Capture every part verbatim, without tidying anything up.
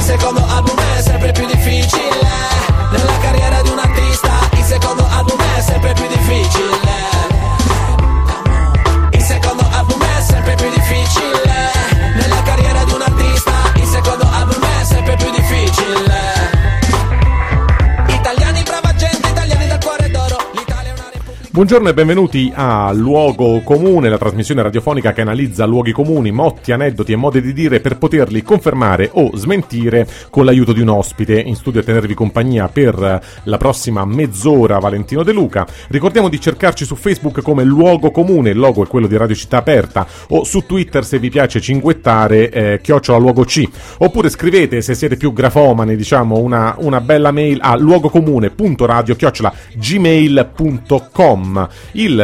secondo album è sempre più difficile. Nella carriera di un artista il secondo album è sempre più difficile. Il secondo album è sempre più difficile. Nella carriera di un artista il secondo album è sempre più difficile. Italiani brava gente, italiani dal cuore d'oro. L'Italia è una repubblica. Buongiorno e benvenuti a Luogo Comune, la trasmissione radiofonica che analizza luoghi comuni, motti, aneddoti e modi di dire per poterli confermare o smentire con l'aiuto di un ospite. In studio a tenervi compagnia per la prossima mezz'ora Valentino De Luca. Ricordiamo di cercarci su Facebook come Luogo Comune, il logo è quello di Radio Città Aperta, o su Twitter se vi piace cinguettare, eh, chiocciola Luogo C. Oppure scrivete, se siete più grafomani, diciamo, una, una bella mail a luogocomune.radio chiocciola gmail punto com. Il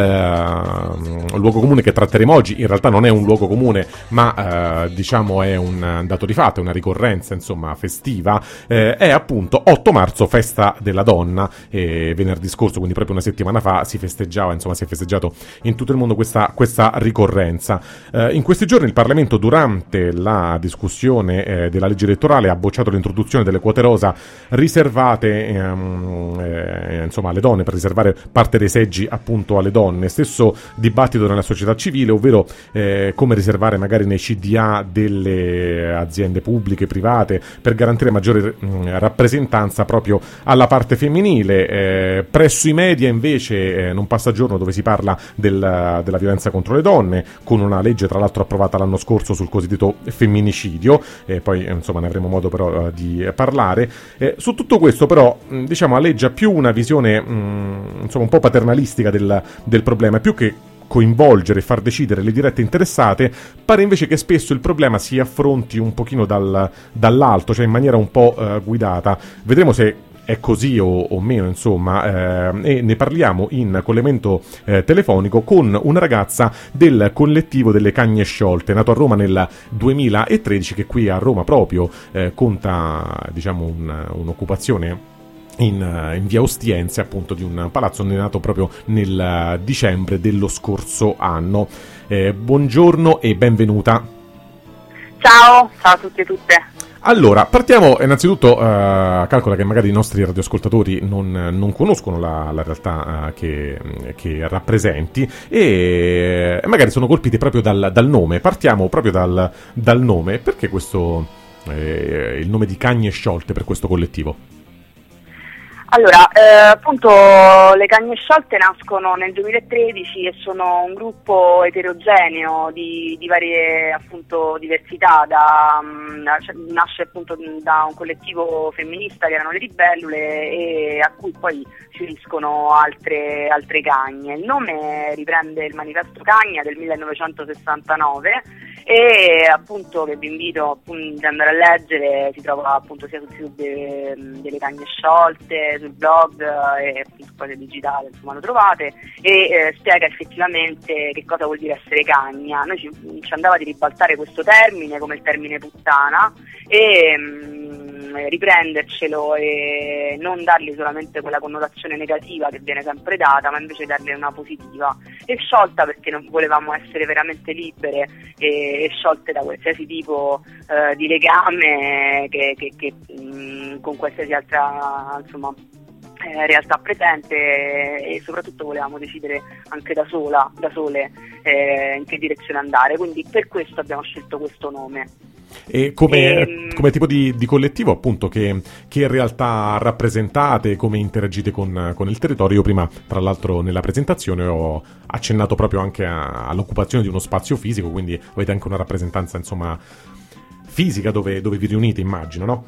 uh, luogo comune che tratteremo oggi in realtà non è un luogo comune, ma uh, diciamo è un dato di fatto, è una ricorrenza insomma festiva, eh, è appunto otto marzo, festa della donna, e venerdì scorso, quindi proprio una settimana fa, si festeggiava, insomma si è festeggiato in tutto il mondo questa, questa ricorrenza. Uh, in questi giorni il Parlamento, durante la discussione eh, della legge elettorale, ha bocciato l'introduzione delle quote rosa riservate ehm, eh, insomma alle donne, per riservare parte dei seggi appunto alle donne. Stesso dibattito nella società civile, ovvero eh, come riservare magari nei C D A delle aziende pubbliche, private, per garantire maggiore mh, rappresentanza proprio alla parte femminile. Eh, presso i media invece eh, non passa giorno dove si parla del, della violenza contro le donne, con una legge tra l'altro approvata l'anno scorso sul cosiddetto femminicidio, e eh, poi eh, insomma ne avremo modo però eh, di parlare. Eh, su tutto questo però mh, diciamo aleggia più una visione mh, insomma un po' paternalistica Del, del problema, più che coinvolgere e far decidere le dirette interessate. Pare invece che spesso il problema si affronti un pochino dal, dall'alto, cioè in maniera un po' eh, guidata. Vedremo se è così o, o meno, insomma, eh, e ne parliamo in collegamento eh, telefonico con una ragazza del collettivo delle Cagne Sciolte, nato a Roma nel duemilatredici, che qui a Roma proprio eh, conta, diciamo, un, un'occupazione In, in via Ostiense, appunto, di un palazzo nato proprio nel uh, dicembre dello scorso anno. Eh, buongiorno e benvenuta. Ciao, ciao a tutti e tutte. Allora, partiamo innanzitutto, uh, calcola che magari i nostri radioascoltatori non, non conoscono la, la realtà uh, che, che rappresenti, e magari sono colpiti proprio dal, dal nome. Partiamo proprio dal, dal nome. Perché questo, eh, il nome di Cagne Sciolte per questo collettivo? Allora, eh, appunto le Cagne Sciolte nascono nel duemilatredici e sono un gruppo eterogeneo di, di varie appunto diversità, da, da, cioè, nasce appunto da un collettivo femminista che erano le Ribellule, e a cui poi si uniscono altre, altre cagne. Il nome riprende il manifesto Cagna del millenovecentosessantanove, e appunto che vi invito appunto ad andare a leggere, si trova appunto sia sul sito de, delle Cagne Sciolte, sul blog, e appunto poi digitale, insomma lo trovate, e eh, spiega effettivamente che cosa vuol dire essere cagna. Noi ci, ci andava di ribaltare questo termine come il termine puttana, e mh, riprendercelo e non dargli solamente quella connotazione negativa che viene sempre data, ma invece darle una positiva. E sciolta perché non volevamo essere veramente libere e, e sciolte da qualsiasi tipo eh, di legame che, che, che mh, con qualsiasi altra, insomma, eh, realtà presente, e soprattutto volevamo decidere anche da sola, da sole eh, in che direzione andare, quindi per questo abbiamo scelto questo nome. E come, e, come tipo di, di collettivo, appunto, che, che realtà rappresentate, come interagite con, con il territorio? Io prima, tra l'altro, nella presentazione ho accennato proprio anche a, all'occupazione di uno spazio fisico, quindi avete anche una rappresentanza, insomma, fisica dove, dove vi riunite, immagino, no?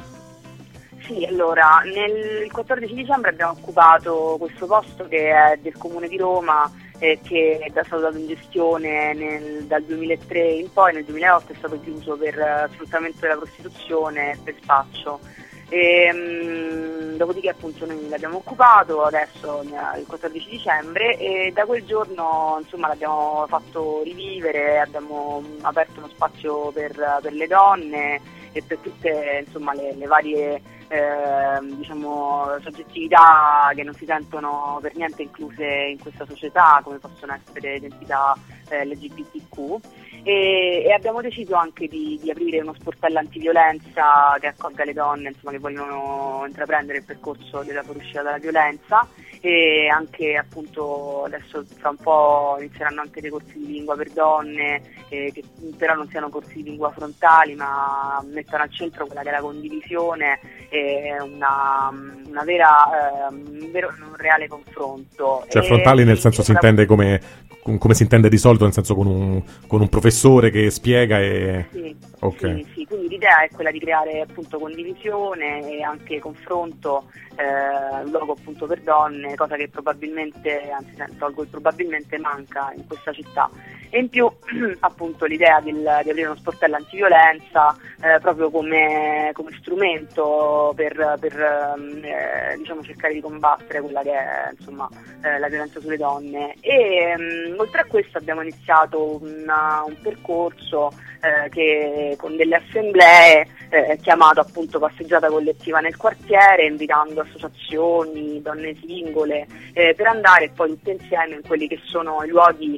Sì, allora, nel quattordici dicembre abbiamo occupato questo posto che è del Comune di Roma, eh, che è stato dato in gestione nel, dal duemilatré in poi. Nel duemilaotto è stato chiuso per uh, sfruttamento della prostituzione e per spaccio. E, mh, dopodiché appunto noi l'abbiamo occupato adesso il quattordici dicembre, e da quel giorno insomma l'abbiamo fatto rivivere, abbiamo aperto uno spazio per, per le donne e per tutte insomma le, le varie eh, diciamo soggettività che non si sentono per niente incluse in questa società, come possono essere identità eh, L G B T Q. e, e abbiamo deciso anche di, di aprire uno sportello antiviolenza che accolga le donne, insomma, che vogliono intraprendere il percorso della fuoriuscita dalla violenza, e anche appunto adesso tra un po' inizieranno anche dei corsi di lingua per donne, eh, che però non siano corsi di lingua frontali, ma mettono al centro quella che è la condivisione e una, una vera, eh, un vero, un reale confronto. Cioè e, frontali nel senso si la... intende come, come si intende di solito, nel senso con un, con un professore che spiega e... Sì, okay. sì, sì, quindi l'idea è quella di creare appunto condivisione e anche confronto, eh, un luogo appunto per donne, cosa che probabilmente, anzi tolgo il probabilmente, manca in questa città. E in più appunto l'idea del, di aprire uno sportello antiviolenza eh, proprio come, come strumento per, per eh, diciamo cercare di combattere quella che è insomma eh, la violenza sulle donne. E mh, oltre a questo abbiamo iniziato una, un percorso eh, che con delle assemblee eh, chiamato appunto Passeggiata Collettiva nel Quartiere, invitando associazioni, donne singole, eh, per andare poi tutte insieme in quelli che sono i luoghi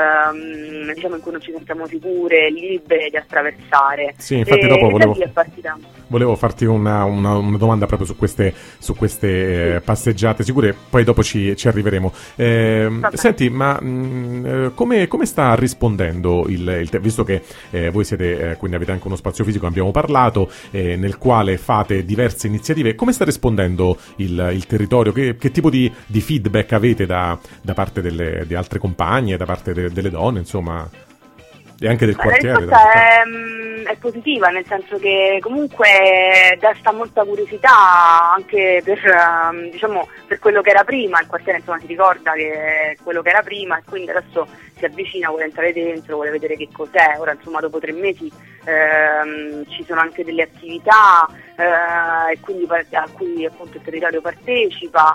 ehm, diciamo in cui non ci sentiamo sicure, libere di attraversare. Sì, infatti e, dopo volevo, e da lì è partita. volevo farti una, una, una domanda proprio su queste, su queste eh, passeggiate sicure, poi dopo ci, ci arriveremo. Eh, senti, ma mh, come, come sta rispondendo il, il te- visto che eh, voi siete, eh, quindi avete anche uno spazio fisico, abbiamo parlato, eh, nel quale fate diverse iniziative, come sta rispondendo il, il territorio? Che, che tipo di, di feedback avete da, da parte delle, di altre compagne, da parte de, delle donne, insomma, e anche del quartiere? La risposta è, è positiva, nel senso che comunque desta molta curiosità anche per, diciamo, per quello che era prima. Il quartiere insomma si ricorda che è quello che era prima e quindi adesso si avvicina, vuole entrare dentro, vuole vedere che cos'è. Ora insomma dopo tre mesi ehm, ci sono anche delle attività eh, e quindi a cui appunto il territorio partecipa.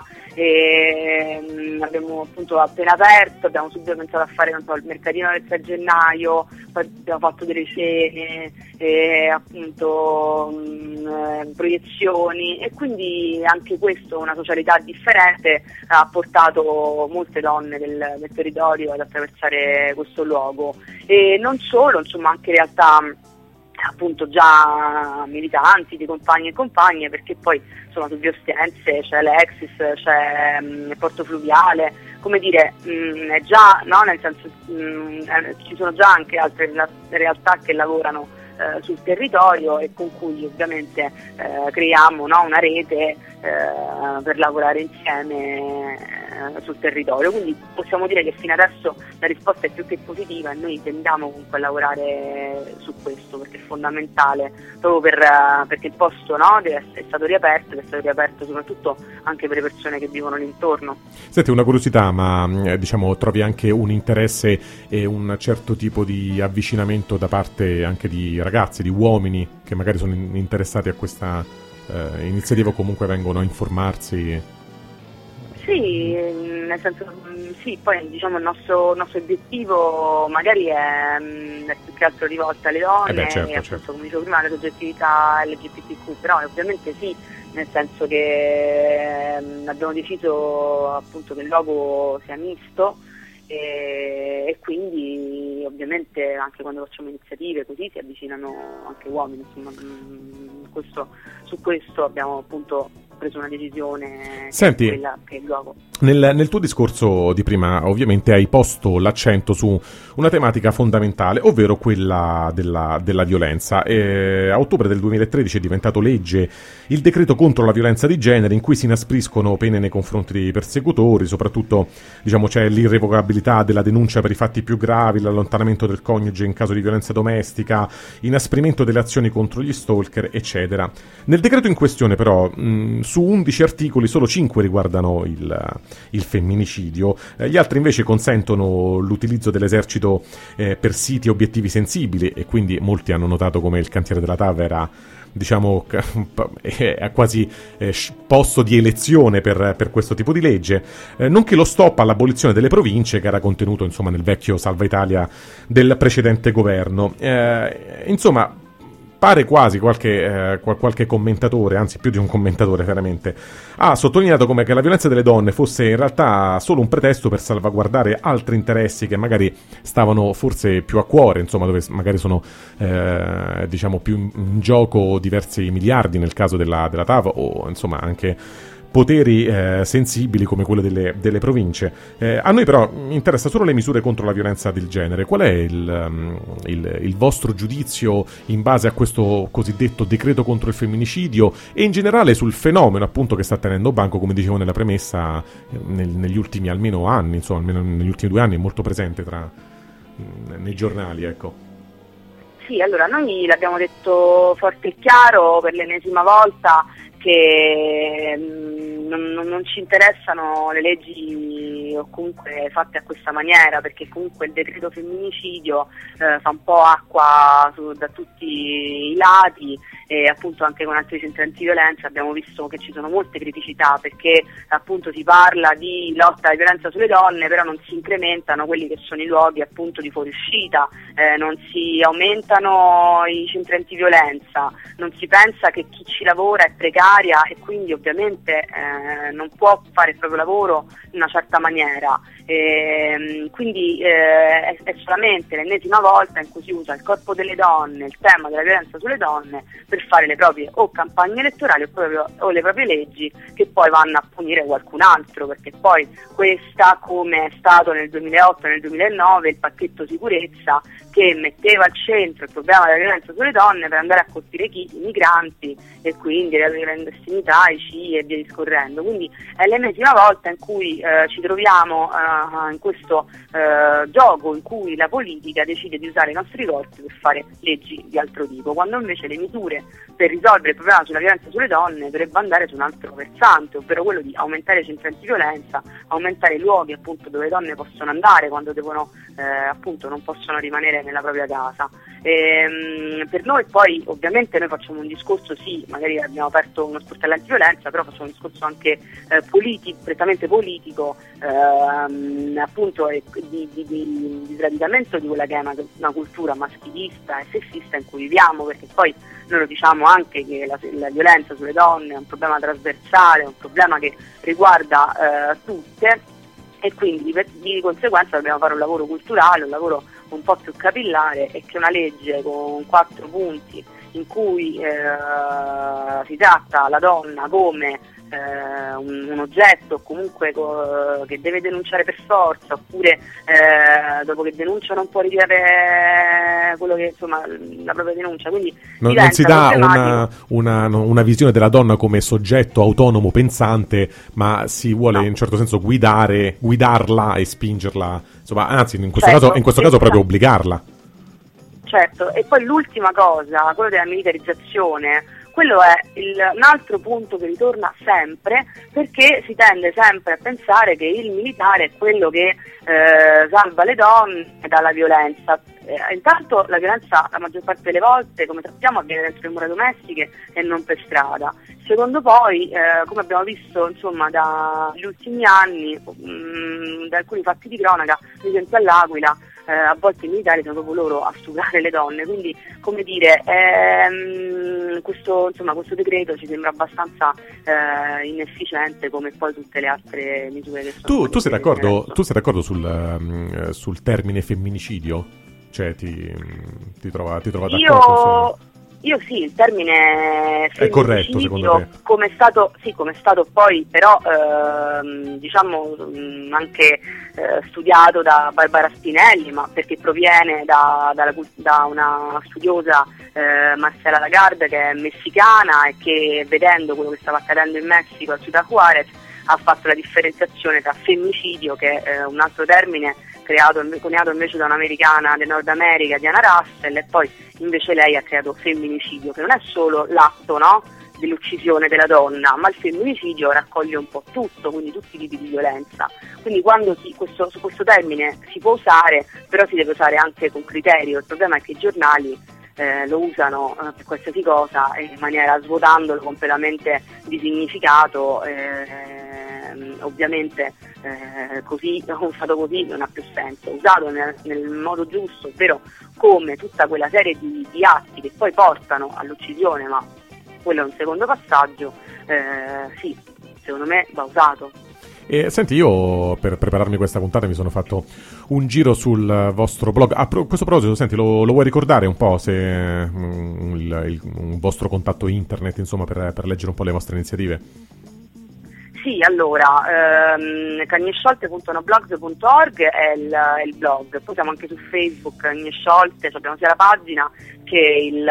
E, mh, abbiamo appunto appena aperto, abbiamo subito pensato a fare non so, il mercatino del sei gennaio, poi abbiamo fatto delle cene, e, appunto mh, proiezioni, e quindi anche questo, una socialità differente, ha portato molte donne del, del territorio ad attraversare questo luogo. E non solo, insomma anche in realtà appunto già militanti, di compagni e compagne, perché poi insomma su Via Ostiense c'è Alexis, c'è mh, Porto Fluviale, come dire, mh, è già, no, nel senso mh, eh, ci sono già anche altre la, realtà che lavorano eh, sul territorio e con cui ovviamente eh, creiamo, no, una rete eh, per lavorare insieme eh, sul territorio. Quindi possiamo dire che fino adesso la risposta è più che positiva e noi tendiamo comunque a lavorare su questo, perché è fondamentale, proprio per, uh, perché il posto, no, deve essere, è stato riaperto, ed è stato riaperto soprattutto anche per le persone che vivono l'intorno. Senti, una curiosità, ma eh, diciamo trovi anche un interesse e un certo tipo di avvicinamento da parte anche di ragazzi, di uomini che magari sono in- interessati a questa eh, iniziativa o comunque vengono a informarsi? Sì, nel senso, sì, poi diciamo il nostro, il nostro obiettivo magari è, è più che altro rivolto alle donne, eh beh, certo, e appunto, certo. come dicevo prima, alle soggettività L G B T Q, però ovviamente sì, nel senso che ehm, abbiamo deciso appunto che il logo sia misto e, e quindi ovviamente anche quando facciamo iniziative così si avvicinano anche uomini, insomma, mh, questo, su questo abbiamo appunto preso una decisione. Senti, che è quella che è il luogo. Nel, nel tuo discorso di prima ovviamente hai posto l'accento su una tematica fondamentale, ovvero quella della, della violenza. E a ottobre del duemilatredici è diventato legge il decreto contro la violenza di genere, in cui si inaspriscono pene nei confronti dei persecutori, soprattutto diciamo c'è l'irrevocabilità della denuncia per i fatti più gravi, l'allontanamento del coniuge in caso di violenza domestica, inasprimento delle azioni contro gli stalker, eccetera. Nel decreto in questione però mh, su undici articoli solo cinque riguardano il, il femminicidio, eh, gli altri invece consentono l'utilizzo dell'esercito eh, per siti e obiettivi sensibili, e quindi molti hanno notato come il cantiere della T A V era, diciamo, è quasi eh, posto di elezione per, per questo tipo di legge, eh, nonché lo stop all'abolizione delle province che era contenuto insomma nel vecchio Salva Italia del precedente governo. Eh, insomma, pare quasi qualche, eh, qualche commentatore, anzi più di un commentatore veramente, ha sottolineato come che la violenza delle donne fosse in realtà solo un pretesto per salvaguardare altri interessi che magari stavano forse più a cuore, insomma, dove magari sono eh, diciamo più in, in gioco diversi miliardi nel caso della, della T A V, o insomma anche poteri eh, sensibili come quello delle, delle province. Eh, a noi però interessa solo le misure contro la violenza del genere. Qual è il, um, il, il vostro giudizio in base a questo cosiddetto decreto contro il femminicidio e in generale sul fenomeno appunto che sta tenendo banco, come dicevo nella premessa, nel, negli ultimi almeno anni, insomma almeno negli ultimi due anni è molto presente tra, nei giornali, ecco. Sì, allora noi l'abbiamo detto forte e chiaro per l'ennesima volta che mh, non, non ci interessano le leggi o comunque fatte a questa maniera, perché comunque il decreto femminicidio eh, fa un po' acqua su, da tutti i lati, e appunto anche con altri centri antiviolenza abbiamo visto che ci sono molte criticità, perché appunto si parla di lotta alla violenza sulle donne, però non si incrementano quelli che sono i luoghi appunto di fuoriuscita, eh, non si aumentano i centri antiviolenza, non si pensa che chi ci lavora è precaria e quindi ovviamente eh, non può fare il proprio lavoro in una certa maniera. E, quindi eh, è, è solamente l'ennesima volta in cui si usa il corpo delle donne, il tema della violenza sulle donne, per fare le proprie o campagne elettorali o, proprio, o le proprie leggi che poi vanno a punire qualcun altro, perché poi questa, come è stato nel duemilaotto e nel duemilanove il pacchetto sicurezza, che metteva al centro il problema della violenza sulle donne per andare a colpire chi? I migranti, e quindi la clandestinità, i C I e via discorrendo. Quindi è l'ennesima volta in cui eh, ci troviamo eh, in questo eh, gioco in cui la politica decide di usare i nostri corpi per fare leggi di altro tipo, quando invece le misure per risolvere il problema sulla violenza sulle donne dovrebbe andare su un altro versante, ovvero quello di aumentare i centri antiviolenza, aumentare i luoghi appunto dove le donne possono andare quando devono eh, appunto non possono rimanere nella propria casa. E, per noi poi ovviamente noi facciamo un discorso, sì, magari abbiamo aperto uno sportello antiviolenza, però facciamo un discorso anche eh, politico, prettamente politico, ehm, appunto eh, di, di, di, di sradicamento di quella che è una, una cultura maschilista e sessista in cui viviamo, perché poi noi lo diciamo anche che la, la violenza sulle donne è un problema trasversale, è un problema che riguarda eh, tutte, e quindi di, di conseguenza dobbiamo fare un lavoro culturale, un lavoro un po' più capillare, e che una legge con quattro punti in cui eh, si tratta la donna come eh, un, un oggetto comunque co- che deve denunciare per forza, oppure eh, dopo che denuncia non può ritirare quello che, insomma, la propria denuncia, quindi non, non si dà una, una, una visione della donna come soggetto autonomo pensante, ma si vuole no. in un certo senso guidare, guidarla e spingerla, insomma, anzi in questo certo, caso, in questo caso proprio obbligarla. Certo, e poi l'ultima cosa, quello della militarizzazione, quello è il, un altro punto che ritorna sempre, perché si tende sempre a pensare che il militare è quello che eh, salva le donne dalla violenza. Eh, intanto la violenza la maggior parte delle volte, come sappiamo, avviene dentro le mura domestiche e non per strada. Secondo poi, eh, come abbiamo visto insomma dagli ultimi anni, mh, da alcuni fatti di cronaca, ad esempio all'Aquila, Eh, a volte i militari sono proprio loro a stuprare le donne, quindi come dire ehm, questo, insomma, questo decreto ci sembra abbastanza eh, inefficiente, come poi tutte le altre misure che sono. Tu, tu sei d'accordo, tu sei d'accordo sul, um, sul termine femminicidio? Cioè ti, ti trova, ti trova d'accordo? Io... Io sì, il termine è corretto secondo te? Come è stato, sì, come è stato poi però ehm, diciamo mh, anche eh, studiato da Barbara Spinelli, ma perché proviene da, da, da una studiosa eh, Marcela Lagarde, che è messicana e che, vedendo quello che stava accadendo in Messico a Ciudad Juárez, ha fatto la differenziazione tra femminicidio, che è eh, un altro termine creato, coniato invece da un'americana del Nord America, Diana Russell, e poi invece lei ha creato femminicidio, che non è solo l'atto, no, dell'uccisione della donna, ma il femminicidio raccoglie un po' tutto, quindi tutti i tipi di violenza. Quindi quando si, questo, su questo termine si può usare, però si deve usare anche con criterio. Il problema è che i giornali eh, lo usano eh, per qualsiasi cosa, in maniera svuotandolo completamente di significato, eh, ovviamente eh, così, usato così non ha più senso, usato nel, nel modo giusto, ovvero come tutta quella serie di, di atti che poi portano all'uccisione, ma quello è un secondo passaggio, eh, sì, secondo me va usato. E senti, io per prepararmi questa puntata mi sono fatto un giro sul vostro blog. A pro- questo proposito, senti, lo, lo vuoi ricordare un po', se um, il, il, un vostro contatto internet, insomma, per, per leggere un po' le vostre iniziative? Sì, allora, ehm, cagnesciolte punto noblogs punto org è il, è il blog, poi siamo anche su Facebook, Cagnesciolte, cioè abbiamo sia la pagina che il,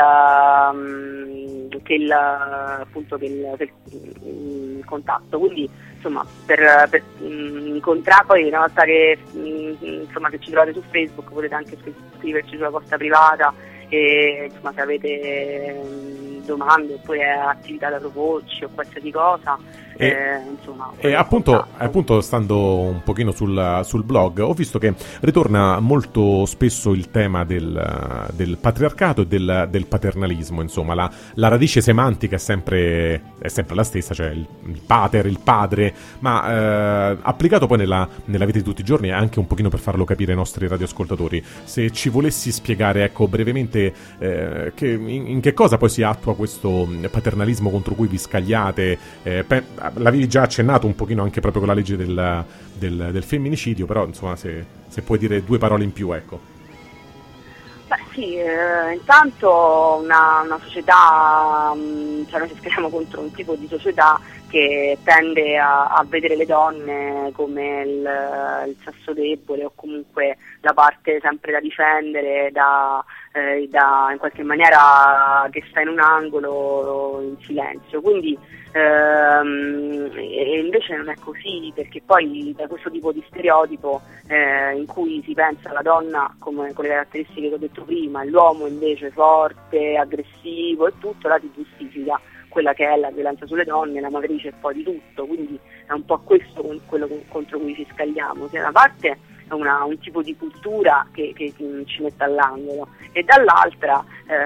um, che il, appunto, che il, che il, il contatto, quindi insomma per, per um, incontrare, poi una volta che, um, insomma, che ci trovate su Facebook potete anche scriverci sulla posta privata e insomma se avete um, domande oppure attività da proporci o qualsiasi cosa. E, eh, insomma, e appunto, appunto stando un pochino sul, sul blog ho visto che ritorna molto spesso il tema del, del patriarcato e del, del paternalismo, insomma la, la radice semantica è sempre, è sempre la stessa, cioè il, il pater, il padre, ma eh, applicato poi nella, nella vita di tutti i giorni, anche un pochino per farlo capire ai nostri radioascoltatori. Se ci volessi spiegare, ecco, brevemente eh, che, in, in che cosa poi si attua questo paternalismo contro cui vi scagliate, eh, pe- l'avevi già accennato un pochino anche proprio con la legge del, del, del femminicidio, però insomma se, se puoi dire due parole in più, ecco. Beh sì, eh, intanto una, una società, mh, cioè noi ci schieriamo contro un tipo di società che tende a, a vedere le donne come il, il sesso debole o comunque la parte sempre da difendere, da, eh, da in qualche maniera che sta in un angolo in silenzio, quindi Ehm, e invece non è così, perché poi da questo tipo di stereotipo eh, in cui si pensa alla donna come con le caratteristiche che ho detto prima, l'uomo invece forte, aggressivo e tutto, là si giustifica quella che è la violenza sulle donne, la matrice e poi di tutto, quindi è un po' questo quello contro cui ci scagliamo, sia da una parte una, un tipo di cultura che, che ci mette all'angolo e dall'altra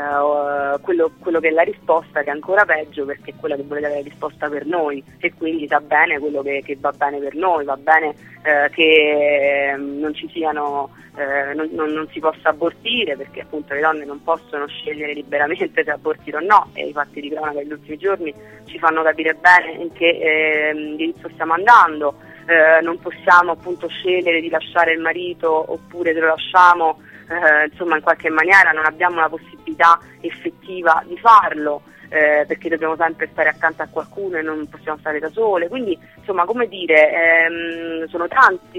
eh, quello, quello che è la risposta, che è ancora peggio perché è quella che vuole dare la risposta per noi e quindi sa bene quello che, che va bene per noi, va bene eh, che eh, non ci siano eh, non, non, non si possa abortire, perché appunto le donne non possono scegliere liberamente se abortire o no, e i fatti di cronaca degli ultimi giorni ci fanno capire bene in che eh, indirizzo stiamo andando. Eh, non possiamo appunto scegliere di lasciare il marito oppure se lo lasciamo, eh, insomma in qualche maniera non abbiamo la possibilità effettiva di farlo, eh, perché dobbiamo sempre stare accanto a qualcuno e non possiamo stare da sole, quindi insomma come dire, ehm, sono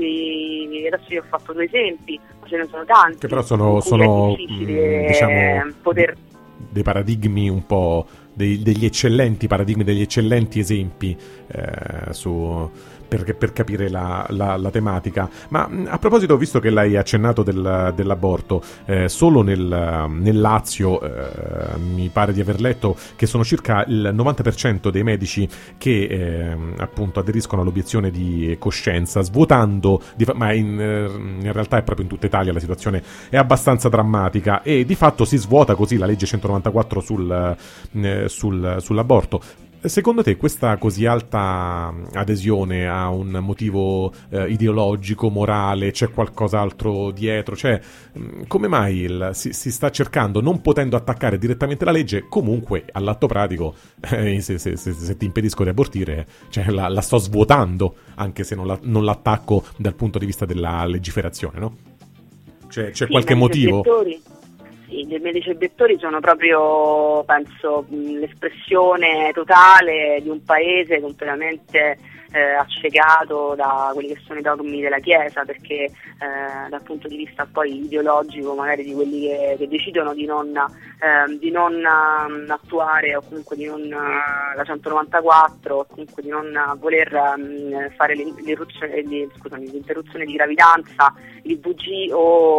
tanti, adesso io ho fatto due esempi, ma ce ne sono tanti che però sono, sono mh, diciamo poter... dei paradigmi un po' dei, degli eccellenti paradigmi, degli eccellenti esempi eh, su Per, per capire la, la, la tematica. Ma a proposito, visto che l'hai accennato del, dell'aborto, eh, solo nel, nel Lazio eh, mi pare di aver letto che sono circa il novanta per cento dei medici che eh, appunto aderiscono all'obiezione di coscienza, svuotando, di, ma in, in realtà è proprio in tutta Italia la situazione è abbastanza drammatica e di fatto si svuota così la legge centonovantaquattro sul, eh, sul, sull'aborto. Secondo te questa così alta adesione ha un motivo eh, ideologico, morale, c'è qualcos'altro dietro? Cioè, come mai il, si, si sta cercando, non potendo attaccare direttamente la legge, comunque all'atto pratico, eh, se, se, se, se ti impedisco di abortire, cioè la, la sto svuotando, anche se non, la, non l'attacco dal punto di vista della legiferazione, no? Cioè, c'è sì, qualche motivo? Settori. Sì, i medici obiettori sono proprio, penso, l'espressione totale di un paese completamente eh, accecato da quelli che sono i dogmi della Chiesa, perché eh, dal punto di vista poi ideologico magari di quelli che, che decidono di non, eh, di non um, attuare o comunque di non uh, la centonovantaquattro o comunque di non uh, voler um, fare l'interruzione, scusami, l'interruzione di gravidanza, l'I V G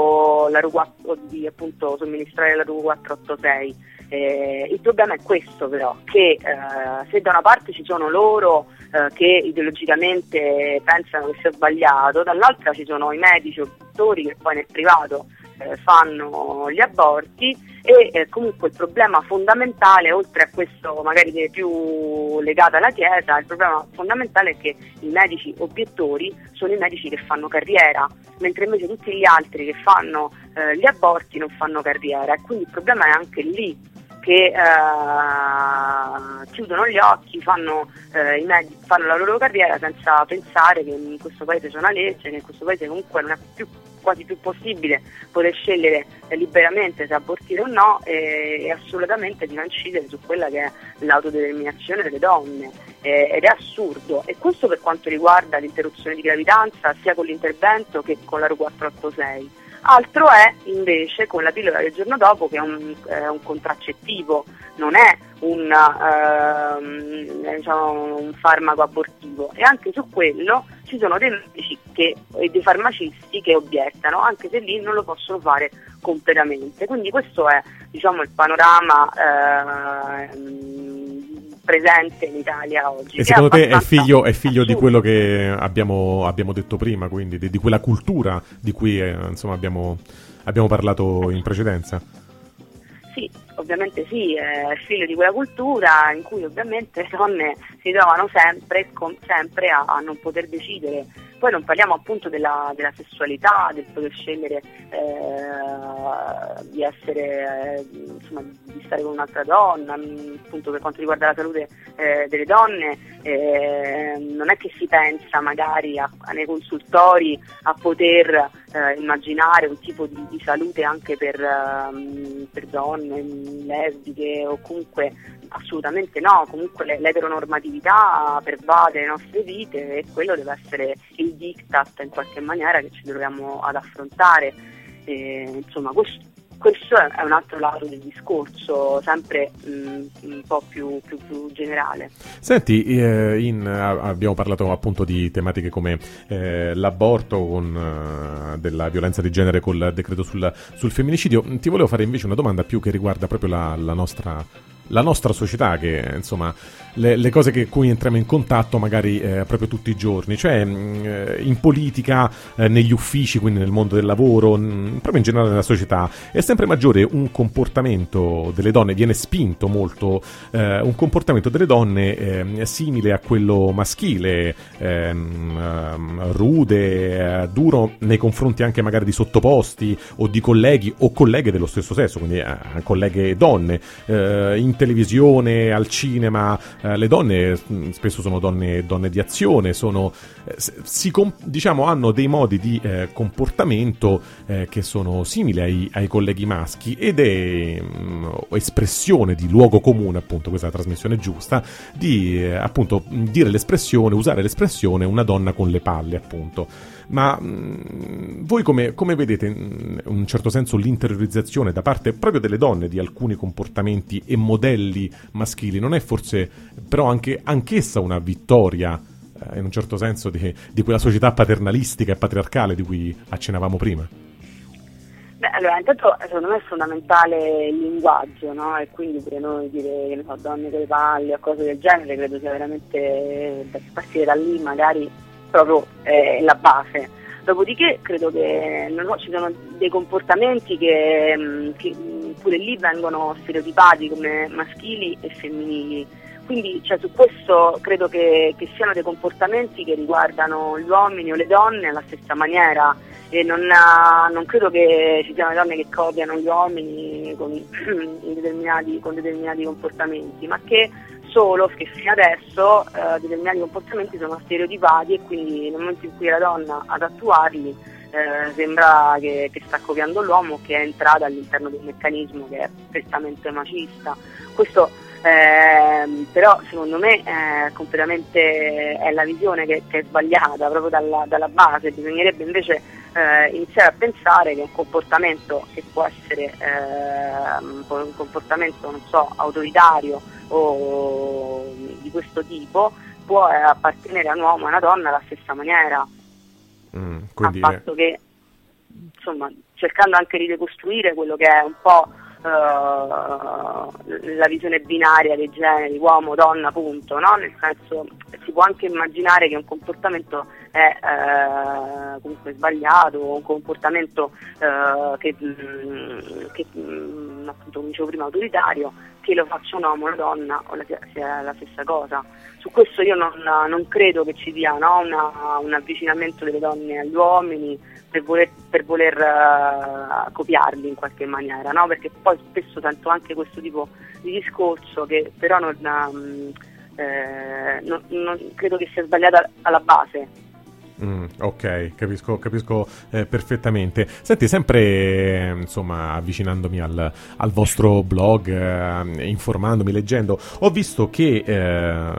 o la R U quattro, o di appunto somministrare la R U quattrocentottantasei. Eh, il problema è questo però, che eh, se da una parte ci sono loro eh, che ideologicamente pensano che sia sbagliato, dall'altra ci sono i medici o dottori che poi nel privato eh, fanno gli aborti e eh, comunque il problema fondamentale, oltre a questo magari che è più legato alla Chiesa, il problema fondamentale è che i medici obiettori sono i medici che fanno carriera, mentre invece tutti gli altri che fanno eh, gli aborti non fanno carriera, e quindi il problema è anche lì, che eh, chiudono gli occhi, fanno, eh, i medici, fanno la loro carriera senza pensare che in questo paese c'è una legge, che in questo paese comunque non è più, quasi più possibile poter scegliere eh, liberamente se abortire o no, e, e assolutamente di non incidere su quella che è l'autodeterminazione delle donne, eh, ed è assurdo. E questo per quanto riguarda l'interruzione di gravidanza, sia con l'intervento che con la R U quattrocentottantasei. Altro è invece con la pillola del giorno dopo, che è un, eh, un contraccettivo, non è un, eh, diciamo, un farmaco abortivo, e anche su quello ci sono dei medici che, e dei farmacisti che obiettano, anche se lì non lo possono fare completamente. Quindi questo è, diciamo, il panorama eh, presente in Italia oggi. E secondo te è figlio, è figlio assurdo di quello che abbiamo, abbiamo detto prima, quindi di, di quella cultura di cui eh, insomma abbiamo, abbiamo parlato in precedenza? Sì, ovviamente sì, è figlio di quella cultura in cui ovviamente le donne si trovano sempre, con, sempre a, a non poter decidere. Poi non parliamo appunto della, della sessualità, del poter scegliere eh, di essere, eh, insomma, di stare con un'altra donna, appunto per quanto riguarda la salute eh, delle donne, eh, non è che si pensa magari a, a, nei consultori a poter eh, immaginare un tipo di, di salute anche per, um, per donne lesbiche, o comunque assolutamente no, comunque l'eteronormatività pervade le nostre vite e quello deve essere il diktat in qualche maniera che ci troviamo ad affrontare. E, insomma, questo, questo è un altro lato del discorso, sempre mh, un po' più, più, più generale. Senti, eh, in, abbiamo parlato appunto di tematiche come eh, l'aborto, con uh, della violenza di genere col decreto sul, sul femminicidio. Ti volevo fare invece una domanda più che riguarda proprio la, la nostra la nostra società, che insomma le, le cose che cui entriamo in contatto magari eh, proprio tutti i giorni, cioè mh, in politica, eh, negli uffici, quindi nel mondo del lavoro, mh, proprio in generale nella società, è sempre maggiore un comportamento delle donne, viene spinto molto eh, un comportamento delle donne eh, simile a quello maschile, eh, mh, rude, eh, duro nei confronti anche magari di sottoposti o di colleghi o colleghe dello stesso sesso, quindi eh, colleghe donne. Eh, in televisione, al cinema, eh, le donne mh, spesso sono donne, donne di azione, sono, eh, si com- diciamo hanno dei modi di eh, comportamento eh, che sono simili ai, ai colleghi maschi, ed è mh, espressione di luogo comune, appunto, questa è la trasmissione giusta, di eh, appunto dire l'espressione, usare l'espressione una donna con le palle, appunto. Ma mh, voi come, come vedete in un certo senso l'interiorizzazione da parte proprio delle donne di alcuni comportamenti e modelli maschili? Non è forse però anche anch'essa una vittoria eh, in un certo senso di, di quella società paternalistica e patriarcale di cui accennavamo prima? Beh, allora, intanto secondo me è fondamentale il linguaggio, no? E quindi per noi dire che ne so, donne con le palle o cose del genere, credo sia veramente, da partire da lì magari proprio eh, la base. Dopodiché credo che non so, ci sono dei comportamenti che, che pure lì vengono stereotipati come maschili e femminili, quindi cioè, su questo credo che, che siano dei comportamenti che riguardano gli uomini o le donne alla stessa maniera, e non, non credo che ci siano donne che copiano gli uomini con, in determinati, con determinati comportamenti, ma che solo che fino adesso eh, determinati comportamenti sono stereotipati, e quindi nel momento in cui è la donna ad attuarli eh, sembra che, che sta copiando l'uomo, che è entrata all'interno del meccanismo che è prettamente macista. Questo eh, però secondo me è completamente è la visione che, che è sbagliata proprio dalla, dalla base. Bisognerebbe invece eh, iniziare a pensare che un comportamento che può essere eh, un comportamento non so autoritario o di questo tipo può appartenere a un uomo e a una donna alla stessa maniera, mm, quindi a patto che insomma cercando anche di decostruire quello che è un po' Uh, la visione binaria dei generi, uomo, donna, punto, no? Nel senso, si può anche immaginare che un comportamento è eh, comunque sbagliato, un comportamento eh, che, mh, che mh, appunto, come dicevo prima, autoritario, che lo faccia un uomo o una donna o la, sia la stessa cosa. Su questo io non, non credo che ci sia, no? Una, un avvicinamento delle donne agli uomini per voler, per voler uh, copiarli in qualche maniera, no? Perché poi spesso sento anche questo tipo di discorso che però non, um, eh, non, non credo che sia sbagliata alla base. Mm, ok, capisco, capisco eh, perfettamente. Senti, sempre eh, insomma, avvicinandomi al, al vostro blog, eh, informandomi, leggendo, ho visto che eh,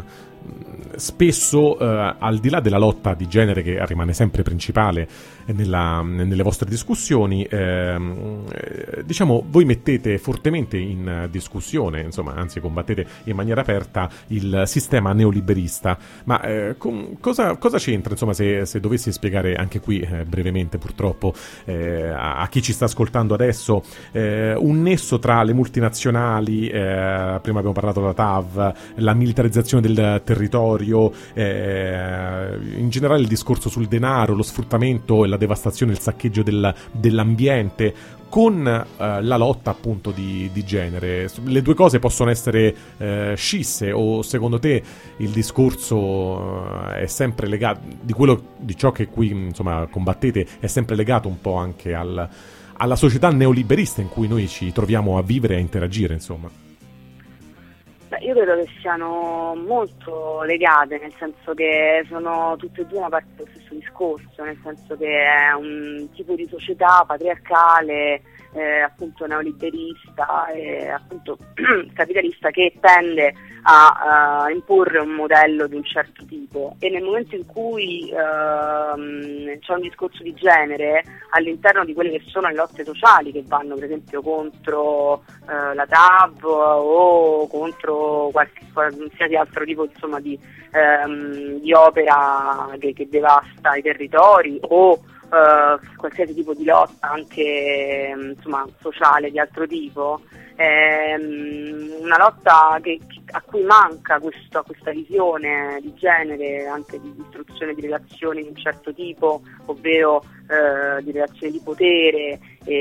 spesso, eh, al di là della lotta di genere che rimane sempre principale nella, nelle vostre discussioni, ehm, eh, diciamo, voi mettete fortemente in discussione, insomma, anzi combattete in maniera aperta il sistema neoliberista. Ma eh, com- cosa, cosa c'entra, insomma, se, se dovessi spiegare anche qui eh, brevemente, purtroppo, eh, a, a chi ci sta ascoltando adesso, eh, un nesso tra le multinazionali, eh, prima abbiamo parlato della T A V, la militarizzazione del territorio, eh, in generale il discorso sul denaro, lo sfruttamento e la devastazione, il saccheggio del, dell'ambiente, con eh, la lotta appunto di, di genere. Le due cose possono essere eh, scisse, o secondo te il discorso è sempre legato, di quello, di ciò che qui insomma combattete, è sempre legato un po' anche al, alla società neoliberista in cui noi ci troviamo a vivere e a interagire, insomma? Beh, io credo che siano molto legate, nel senso che sono tutte e due una parte dello stesso discorso, nel senso che è un tipo di società patriarcale, eh, appunto neoliberista e appunto capitalista, che tende a, a imporre un modello di un certo tipo, e nel momento in cui ehm, c'è un discorso di genere all'interno di quelle che sono le lotte sociali, che vanno per esempio contro eh, la T A V o contro qualche, qualsiasi altro tipo, insomma, di, ehm, di opera che, che devasta i territori, o Uh, qualsiasi tipo di lotta anche insomma sociale di altro tipo, ehm, una lotta che, a cui manca questo, questa visione di genere, anche di istruzione di relazioni di un certo tipo, ovvero uh, di relazioni di potere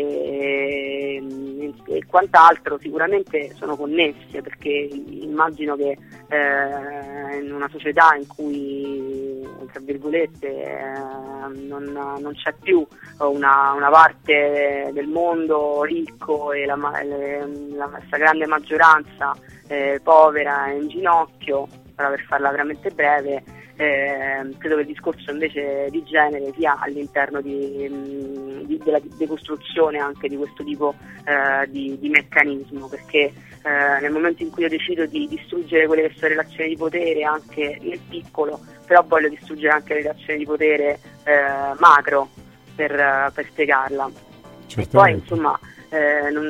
e, e quant'altro. Sicuramente sono connesse, perché immagino che eh, in una società in cui, tra virgolette, eh, non, non c'è più una, una parte del mondo ricco e la, la, questa grande maggioranza eh, povera e in ginocchio, però per farla veramente breve, eh, credo che il discorso invece di genere sia all'interno di, di, della decostruzione anche di questo tipo eh, di, di meccanismo, perché eh, nel momento in cui io decido di distruggere quelle che sono le relazioni di potere anche nel piccolo, però voglio distruggere anche le relazioni di potere eh, macro per, per spiegarla. Certamente. E poi insomma eh, non,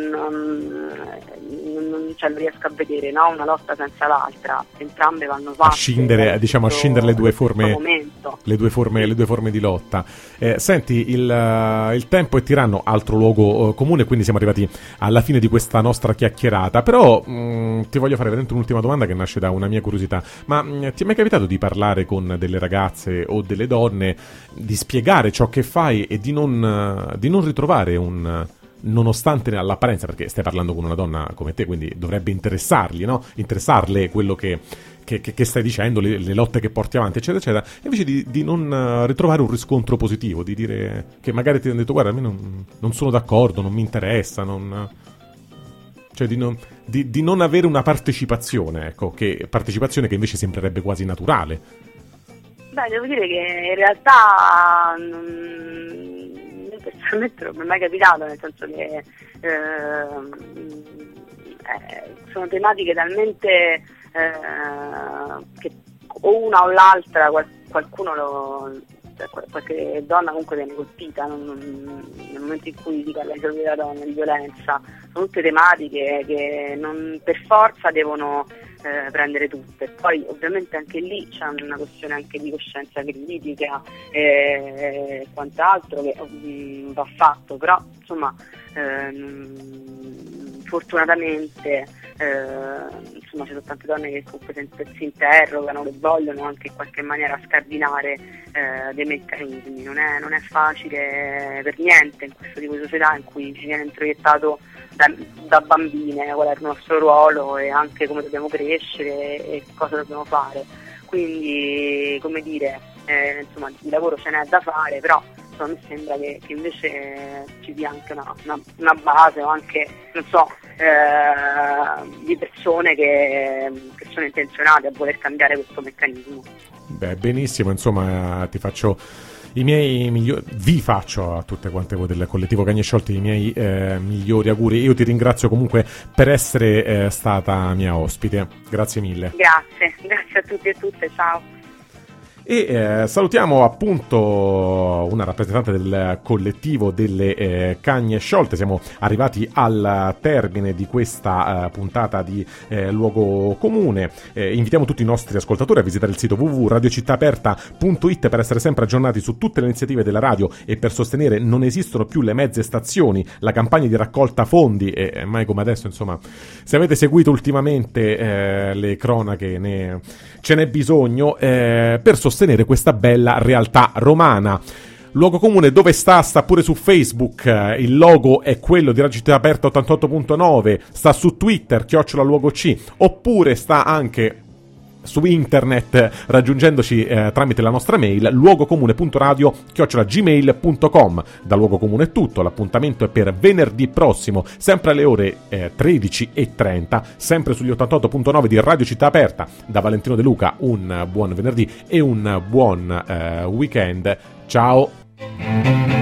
non, non, cioè, non riesco a vedere, no, una lotta senza l'altra, entrambe vanno fatte. A scindere, diciamo, a scindere le due forme, le due forme, le due forme di lotta. Eh, senti, il, il tempo è tiranno, altro luogo uh, comune, quindi siamo arrivati alla fine di questa nostra chiacchierata. Però mh, ti voglio fare veramente un'ultima domanda che nasce da una mia curiosità. Ma mh, ti è mai capitato di parlare con delle ragazze o delle donne, di spiegare ciò che fai e di non, uh, di non ritrovare un... nonostante all'apparenza, perché stai parlando con una donna come te, quindi dovrebbe interessargli, no? Interessarle quello che, che, che stai dicendo, le, le lotte che porti avanti, eccetera, eccetera, e invece di, di non ritrovare un riscontro positivo, di dire che magari ti hanno detto: guarda, a me non, non sono d'accordo, non mi interessa, non... cioè di non, di, di non avere una partecipazione, ecco, che partecipazione che invece sembrerebbe quasi naturale. Beh, devo dire che in realtà non... personalmente non mi è mai capitato, nel senso che eh, eh, sono tematiche talmente eh, che o una o l'altra qual- qualcuno lo, cioè, qualche donna comunque viene colpita, non, non, nel momento in cui si parla di salute della donna, di violenza. Sono tutte tematiche che non per forza devono eh, prendere tutte. Poi ovviamente anche lì c'è una questione anche di coscienza critica e eh, quant'altro che mh, va fatto, però insomma ehm, fortunatamente eh, insomma, ci sono tante donne che comunque si, si interrogano, che vogliono anche in qualche maniera scardinare eh, dei meccanismi. Non è, non è facile per niente in questo tipo di società in cui ci viene introiettato da, da bambine qual è il nostro ruolo e anche come dobbiamo crescere e cosa dobbiamo fare. Quindi, come dire, eh, insomma, di lavoro ce n'è da fare, però insomma, mi sembra che, che invece ci sia anche una, una, una base o anche, non so, eh, di persone che, che sono intenzionate a voler cambiare questo meccanismo. Beh, benissimo, insomma, ti faccio i miei migliori, vi faccio a tutte quante voi del collettivo Cagni e Sciolti i miei eh, migliori auguri. Io ti ringrazio comunque per essere eh, stata mia ospite, grazie mille. Grazie, grazie a tutti e tutte, ciao. E eh, salutiamo appunto una rappresentante del collettivo delle eh, Cagne Sciolte. Siamo arrivati al termine di questa eh, puntata di eh, Luogo Comune. Eh, invitiamo tutti i nostri ascoltatori a visitare il sito w w w punto radio città aperta punto i t per essere sempre aggiornati su tutte le iniziative della radio e per sostenere Non esistono più le mezze stazioni, la campagna di raccolta fondi e eh, mai come adesso, insomma, se avete seguito ultimamente eh, le cronache ne, ce n'è bisogno eh, per sostenere sostenere questa bella realtà romana. Luogo Comune dove sta? Sta pure su Facebook, il logo è quello di Radio Città Aperta ottantotto punto nove, sta su Twitter, chiocciola Luogo C, oppure sta anche su internet raggiungendoci eh, tramite la nostra mail luogocomune punto radio chiocciola gmail punto com. Da Luogo Comune è tutto, l'appuntamento è per venerdì prossimo sempre alle ore eh, tredici e trenta, sempre sugli ottantotto punto nove di Radio Città Aperta. Da Valentino De Luca un buon venerdì e un buon eh, weekend, ciao.